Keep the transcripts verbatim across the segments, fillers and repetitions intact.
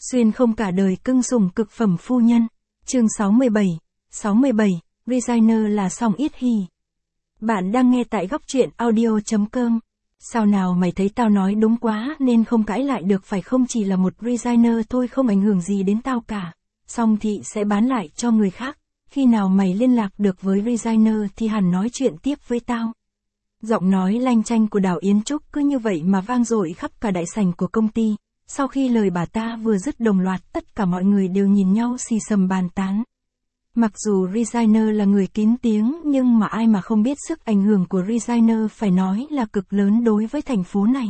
Xuyên không cả đời cưng sủng cực phẩm phu nhân. Chương sáu mươi bảy. sáu mươi bảy, Designer là Song Yết Hỉ. Bạn đang nghe tại góc truyện audio chấm com. Sao nào mày thấy tao nói đúng quá nên không cãi lại được phải không? Chỉ là một designer thôi, không ảnh hưởng gì đến tao cả. Song Thị sẽ bán lại cho người khác. Khi nào mày liên lạc được với designer thì hẳn nói chuyện tiếp với tao. Giọng nói lanh chanh của Đào Yến Trúc cứ như vậy mà vang dội khắp cả đại sảnh của công ty. Sau khi lời bà ta vừa dứt, đồng loạt tất cả mọi người đều nhìn nhau xì xầm bàn tán. Mặc dù designer là người kín tiếng nhưng mà ai mà không biết sức ảnh hưởng của designer phải nói là cực lớn đối với thành phố này.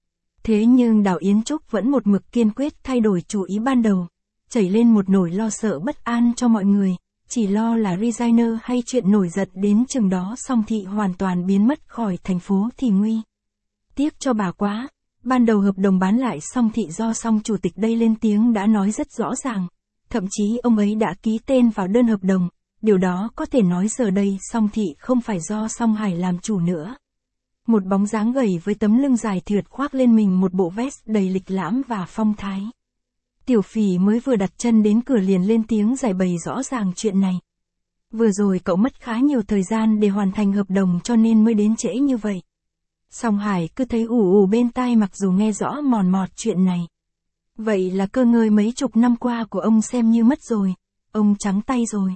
Thế nhưng Đào Yến Trúc vẫn một mực kiên quyết thay đổi chủ ý ban đầu, chảy lên một nỗi lo sợ bất an cho mọi người, chỉ lo là designer hay chuyện nổi giận đến chừng đó Song Thị hoàn toàn biến mất khỏi thành phố thì nguy. Tiếc cho bà quá, ban đầu hợp đồng bán lại Song Thị do Song chủ tịch đây lên tiếng đã nói rất rõ ràng. Thậm chí ông ấy đã ký tên vào đơn hợp đồng, điều đó có thể nói giờ đây Song Thị không phải do Song Hải làm chủ nữa. Một bóng dáng gầy với tấm lưng dài thượt khoác lên mình một bộ vest đầy lịch lãm và phong thái. Tiểu Phỉ mới vừa đặt chân đến cửa liền lên tiếng giải bày rõ ràng chuyện này. Vừa rồi cậu mất khá nhiều thời gian để hoàn thành hợp đồng cho nên mới đến trễ như vậy. Song Hải cứ thấy ù ù bên tai mặc dù nghe rõ mòn mọt chuyện này. Vậy là cơ ngơi mấy chục năm qua của ông xem như mất rồi, ông trắng tay rồi.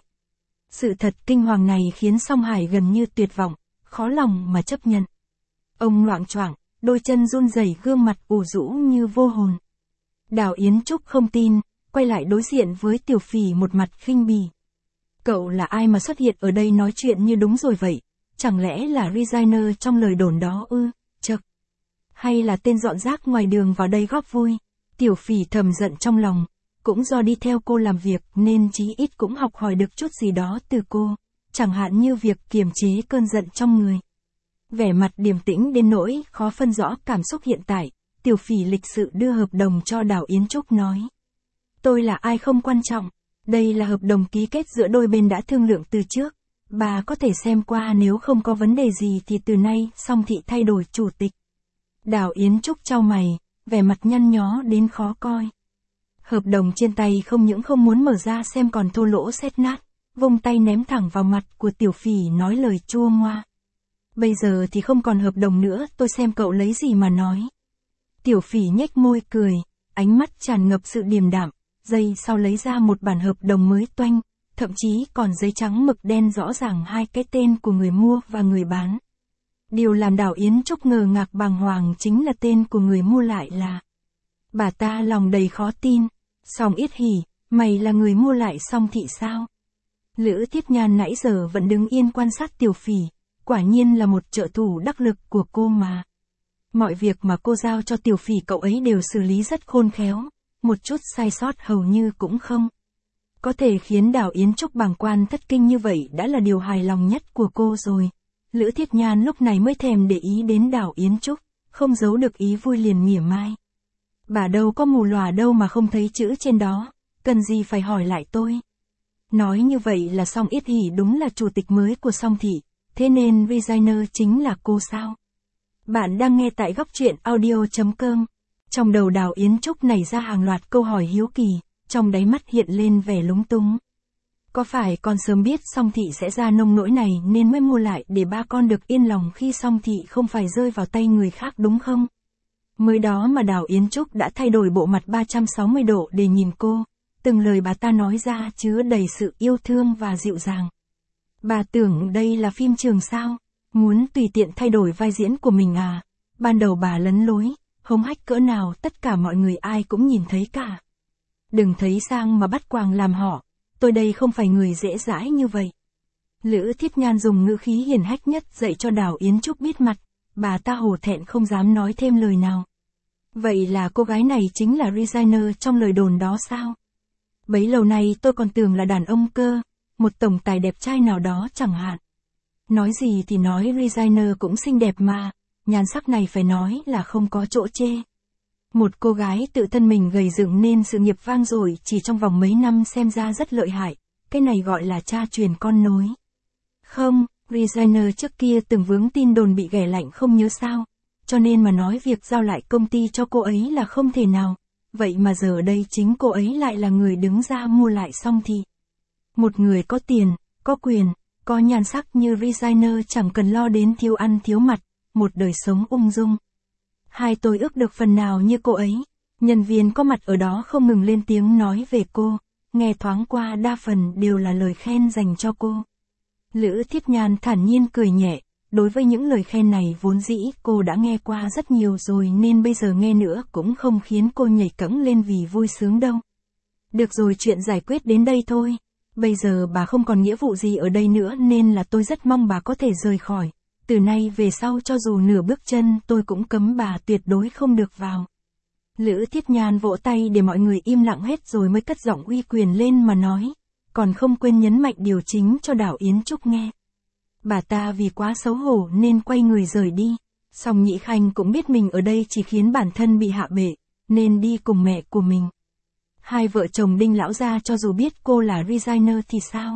Sự thật kinh hoàng này khiến Song Hải gần như tuyệt vọng, khó lòng mà chấp nhận. Ông loạng choạng, đôi chân run rẩy, gương mặt ủ rũ như vô hồn. Đào Yến Trúc không tin, quay lại đối diện với Tiểu Phỉ một mặt khinh bỉ. Cậu là ai mà xuất hiện ở đây nói chuyện như đúng rồi vậy? Chẳng lẽ là designer trong lời đồn đó ư? Chậc. Hay là tên dọn rác ngoài đường vào đây góp vui? Tiểu Phỉ thầm giận trong lòng, cũng do đi theo cô làm việc nên chí ít cũng học hỏi được chút gì đó từ cô, chẳng hạn như việc kiềm chế cơn giận trong người. Vẻ mặt điềm tĩnh đến nỗi khó phân rõ cảm xúc hiện tại, Tiểu Phỉ lịch sự đưa hợp đồng cho Đào Yến Trúc nói. Tôi là ai không quan trọng, đây là hợp đồng ký kết giữa đôi bên đã thương lượng từ trước, bà có thể xem qua, nếu không có vấn đề gì thì từ nay Song Thị thay đổi chủ tịch. Đào Yến Trúc chau mày, vẻ mặt nhăn nhó đến khó coi. Hợp đồng trên tay không những không muốn mở ra xem còn thô lỗ xét nát, vung tay ném thẳng vào mặt của Tiểu Phỉ nói lời chua ngoa. Bây giờ thì không còn hợp đồng nữa, tôi xem cậu lấy gì mà nói. Tiểu Phỉ nhếch môi cười, ánh mắt tràn ngập sự điềm đạm, giây sau lấy ra một bản hợp đồng mới toanh, thậm chí còn giấy trắng mực đen rõ ràng hai cái tên của người mua và người bán. Điều làm Đào Yến Trúc ngờ ngạc bàng hoàng chính là tên của người mua lại là. Bà ta lòng đầy khó tin. Song Yết Hỉ, mày là người mua lại Song Thị sao? Lữ Thiết Nhan nãy giờ vẫn đứng yên quan sát Tiểu Phỉ, quả nhiên là một trợ thủ đắc lực của cô mà. Mọi việc mà cô giao cho Tiểu Phỉ cậu ấy đều xử lý rất khôn khéo, một chút sai sót hầu như cũng không. Có thể khiến Đào Yến Trúc bàng quan thất kinh như vậy đã là điều hài lòng nhất của cô rồi. Lữ Thiết Nhan lúc này mới thèm để ý đến Đào Yến Trúc, không giấu được ý vui liền mỉa mai. Bà đâu có mù lòa đâu mà không thấy chữ trên đó, cần gì phải hỏi lại tôi. Nói như vậy là Song Yết Hỉ đúng là chủ tịch mới của Song Thị, thế nên designer chính là cô sao? Bạn đang nghe tại góc truyện audio chấm com. Trong đầu Đào Yến Trúc nảy ra hàng loạt câu hỏi hiếu kỳ, trong đáy mắt hiện lên vẻ lúng túng. Có phải con sớm biết Song Thị sẽ ra nông nỗi này nên mới mua lại để ba con được yên lòng khi Song Thị không phải rơi vào tay người khác đúng không? Mới đó mà Đào Yến Trúc đã thay đổi bộ mặt ba trăm sáu mươi độ để nhìn cô, từng lời bà ta nói ra chứa đầy sự yêu thương và dịu dàng. Bà tưởng đây là phim trường sao? Muốn tùy tiện thay đổi vai diễn của mình à? Ban đầu bà lấn lối, hống hách cỡ nào tất cả mọi người ai cũng nhìn thấy cả. Đừng thấy sang mà bắt quàng làm họ, tôi đây không phải người dễ dãi như vậy. Lữ Thiết Nhan dùng ngữ khí hiền hách nhất dạy cho Đào Yến Trúc biết mặt, bà ta hổ thẹn không dám nói thêm lời nào. Vậy là cô gái này chính là designer trong lời đồn đó sao? Bấy lâu nay tôi còn tưởng là đàn ông cơ, một tổng tài đẹp trai nào đó chẳng hạn. Nói gì thì nói designer cũng xinh đẹp mà, nhan sắc này phải nói là không có chỗ chê. Một cô gái tự thân mình gầy dựng nên sự nghiệp vang dội chỉ trong vòng mấy năm xem ra rất lợi hại, cái này gọi là cha truyền con nối. Không, designer trước kia từng vướng tin đồn bị ghẻ lạnh không nhớ sao, cho nên mà nói việc giao lại công ty cho cô ấy là không thể nào, vậy mà giờ đây chính cô ấy lại là người đứng ra mua lại Song Thị. Một người có tiền, có quyền, có nhan sắc như Regina chẳng cần lo đến thiếu ăn thiếu mặc, một đời sống ung dung. Hai tôi ước được phần nào như cô ấy. Nhân viên có mặt ở đó không ngừng lên tiếng nói về cô, nghe thoáng qua đa phần đều là lời khen dành cho cô. Lữ Thiết Nhan thản nhiên cười nhẹ, đối với những lời khen này vốn dĩ cô đã nghe qua rất nhiều rồi nên bây giờ nghe nữa cũng không khiến cô nhảy cẫng lên vì vui sướng đâu. Được rồi, chuyện giải quyết đến đây thôi. Bây giờ bà không còn nghĩa vụ gì ở đây nữa nên là tôi rất mong bà có thể rời khỏi. Từ nay về sau cho dù nửa bước chân tôi cũng cấm bà tuyệt đối không được vào. Lữ Thiết Nhan vỗ tay để mọi người im lặng hết rồi mới cất giọng uy quyền lên mà nói, còn không quên nhấn mạnh điều chính cho Đào Yến Trúc nghe. Bà ta vì quá xấu hổ nên quay người rời đi, song Nhị Khanh cũng biết mình ở đây chỉ khiến bản thân bị hạ bệ, nên đi cùng mẹ của mình. Hai vợ chồng Đinh lão gia cho dù biết cô là Regina thì sao?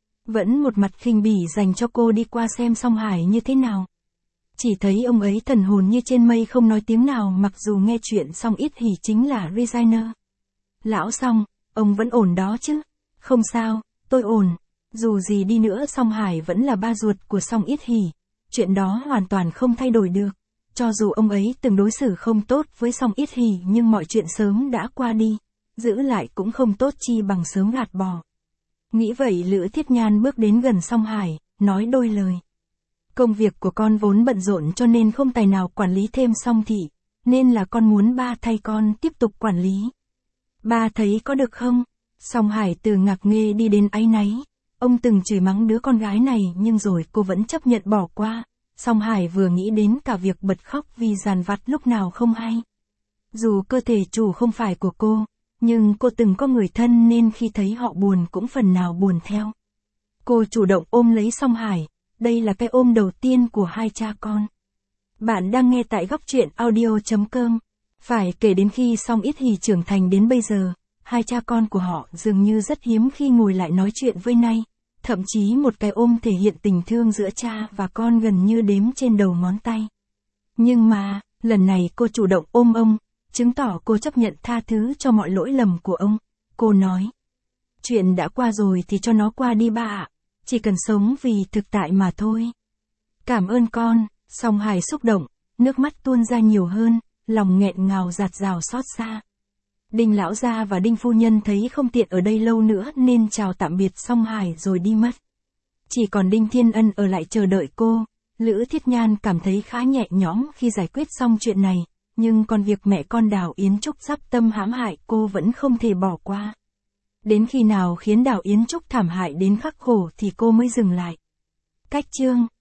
Vẫn một mặt khinh bỉ dành cho cô đi qua xem Song Hải như thế nào. Chỉ thấy ông ấy thần hồn như trên mây không nói tiếng nào mặc dù nghe chuyện Song Ít Hỉ chính là Regina. Lão Song, ông vẫn ổn đó chứ? Không sao, tôi ổn. Dù gì đi nữa Song Hải vẫn là ba ruột của Song Ít Hỉ. Chuyện đó hoàn toàn không thay đổi được. Cho dù ông ấy từng đối xử không tốt với Song Ít Hỉ nhưng mọi chuyện sớm đã qua đi. Giữ lại cũng không tốt chi bằng sớm gạt bỏ. Nghĩ vậy Lữ Thiết Nhan bước đến gần Song Hải, nói đôi lời. Công việc của con vốn bận rộn cho nên không tài nào quản lý thêm Song Thị, nên là con muốn ba thay con tiếp tục quản lý. Ba thấy có được không? Song Hải từ ngạc nghê đi đến áy náy. Ông từng chửi mắng đứa con gái này nhưng rồi cô vẫn chấp nhận bỏ qua. Song Hải vừa nghĩ đến cả việc bật khóc vì dằn vặt lúc nào không hay. Dù cơ thể chủ không phải của cô, nhưng cô từng có người thân nên khi thấy họ buồn cũng phần nào buồn theo. Cô chủ động ôm lấy Song Hải, đây là cái ôm đầu tiên của hai cha con. Bạn đang nghe tại góc truyện audio chấm com. Phải kể đến khi Song Ít Hỉ trưởng thành đến bây giờ, hai cha con của họ dường như rất hiếm khi ngồi lại nói chuyện với nhau. Thậm chí một cái ôm thể hiện tình thương giữa cha và con gần như đếm trên đầu ngón tay. Nhưng mà, lần này cô chủ động ôm ông, chứng tỏ cô chấp nhận tha thứ cho mọi lỗi lầm của ông. Cô nói, chuyện đã qua rồi thì cho nó qua đi ba ạ, chỉ cần sống vì thực tại mà thôi. Cảm ơn con. Song Hải xúc động, nước mắt tuôn ra nhiều hơn, lòng nghẹn ngào dạt dào xót xa. Đinh lão gia và Đinh phu nhân thấy không tiện ở đây lâu nữa nên chào tạm biệt Song Hải rồi đi mất. Chỉ còn Đinh Thiên Ân ở lại chờ đợi cô. Lữ Thiết Nhan cảm thấy khá nhẹ nhõm khi giải quyết xong chuyện này, nhưng còn việc mẹ con Đào Yến Trúc sắp tâm hãm hại cô vẫn không thể bỏ qua. Đến khi nào khiến Đào Yến Trúc thảm hại đến khắc khổ thì cô mới dừng lại. Cách chương